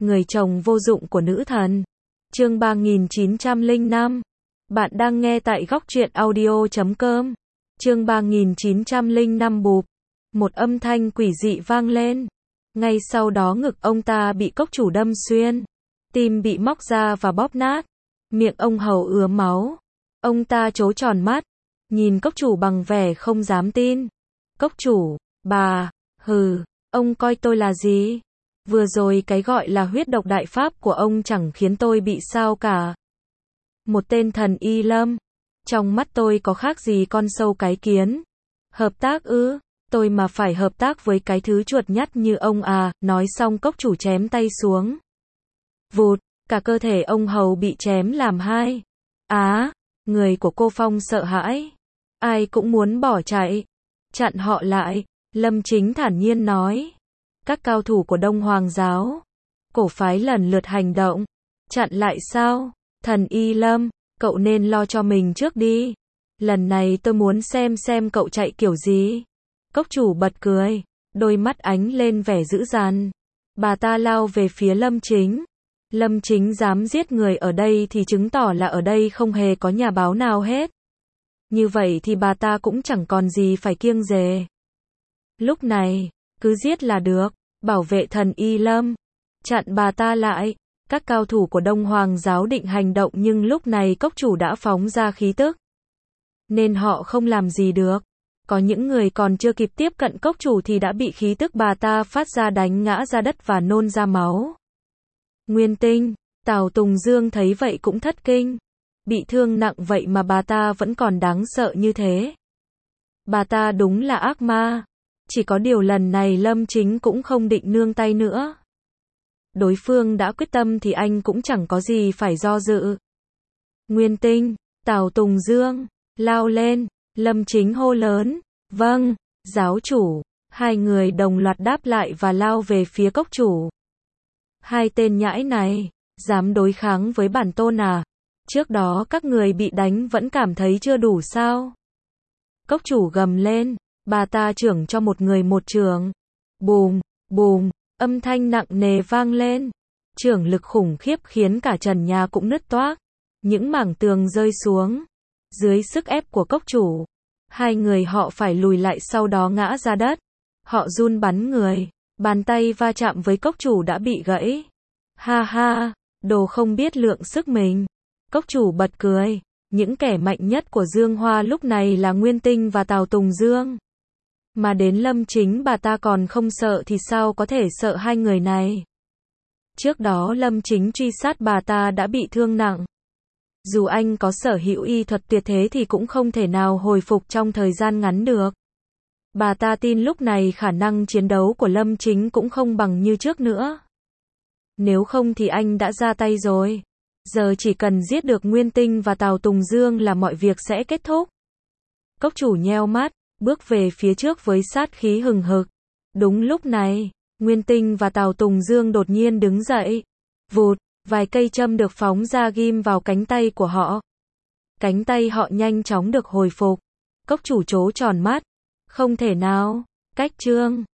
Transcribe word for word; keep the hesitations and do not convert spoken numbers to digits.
người chồng vô dụng của nữ thần. Chương ba nghìn chín trăm lẻ năm. Bạn đang nghe tại góc truyện audio chấm com. Chương ba nghìn chín trăm lẻ năm bụp. Một âm thanh quỷ dị vang lên. Ngay sau đó ngực ông ta bị cốc chủ đâm xuyên. Tim bị móc ra và bóp nát. Miệng ông hầu ứa máu. Ông ta trố tròn mắt. Nhìn cốc chủ bằng vẻ không dám tin. Cốc chủ, bà, hừ, ông coi tôi là gì? Vừa rồi cái gọi là huyết độc đại pháp của ông chẳng khiến tôi bị sao cả. Một tên thần y lâm. Trong mắt tôi có khác gì con sâu cái kiến. Hợp tác ư, tôi mà phải hợp tác với cái thứ chuột nhắt như ông à, nói xong cốc chủ chém tay xuống. Vụt, cả cơ thể ông hầu bị chém làm hai. Á, người của cô Phong sợ hãi. Ai cũng muốn bỏ chạy. Chặn họ lại, Lâm Chính thản nhiên nói. Các cao thủ của Đông Hoàng giáo, cổ phái lần lượt hành động. Chặn lại sao? Thần y Lâm, cậu nên lo cho mình trước đi. Lần này tôi muốn xem xem cậu chạy kiểu gì. Cốc chủ bật cười, đôi mắt ánh lên vẻ dữ dằn. Bà ta lao về phía Lâm Chính. Lâm Chính dám giết người ở đây thì chứng tỏ là ở đây không hề có nhà báo nào hết. Như vậy thì bà ta cũng chẳng còn gì phải kiêng dè. Lúc này, cứ giết là được, bảo vệ thần y Lâm. Chặn bà ta lại. Các cao thủ của Đông Hoàng giáo định hành động nhưng lúc này cốc chủ đã phóng ra khí tức. Nên họ không làm gì được. Có những người còn chưa kịp tiếp cận cốc chủ thì đã bị khí tức bà ta phát ra đánh ngã ra đất và nôn ra máu. Nguyên Tinh, Tào Tùng Dương thấy vậy cũng thất kinh. Bị thương nặng vậy mà bà ta vẫn còn đáng sợ như thế. Bà ta đúng là ác ma. Chỉ có điều lần này Lâm Chính cũng không định nương tay nữa. Đối phương đã quyết tâm thì anh cũng chẳng có gì phải do dự. Nguyên Tinh, Tào Tùng Dương, lao lên, Lâm Chính hô lớn. Vâng, giáo chủ. Hai người đồng loạt đáp lại và lao về phía cốc chủ. Hai tên nhãi này, dám đối kháng với bản tôn à? Trước đó các người bị đánh vẫn cảm thấy chưa đủ sao? Cốc chủ gầm lên, bà ta chưởng cho một người một chưởng. Bùm, bùm, âm thanh nặng nề vang lên. Chưởng lực khủng khiếp khiến cả trần nhà cũng nứt toác. Những mảng tường rơi xuống. Dưới sức ép của cốc chủ, hai người họ phải lùi lại sau đó ngã ra đất. Họ run bắn người. Bàn tay va chạm với cốc chủ đã bị gãy. Ha ha, đồ không biết lượng sức mình. Cốc chủ bật cười. Những kẻ mạnh nhất của Dương Hoa lúc này là Nguyên Tinh và Tào Tùng Dương. Mà đến Lâm Chính bà ta còn không sợ thì sao có thể sợ hai người này. Trước đó Lâm Chính truy sát bà ta đã bị thương nặng. Dù anh có sở hữu y thuật tuyệt thế thì cũng không thể nào hồi phục trong thời gian ngắn được. Bà ta tin lúc này khả năng chiến đấu của Lâm Chính cũng không bằng như trước nữa. Nếu không thì anh đã ra tay rồi. Giờ chỉ cần giết được Nguyên Tinh và Tào Tùng Dương là mọi việc sẽ kết thúc. Cốc chủ nheo mắt, bước về phía trước với sát khí hừng hực. Đúng lúc này, Nguyên Tinh và Tào Tùng Dương đột nhiên đứng dậy. Vụt, vài cây châm được phóng ra ghim vào cánh tay của họ. Cánh tay họ nhanh chóng được hồi phục. Cốc chủ trố tròn mắt. Không thể nào, cách chương.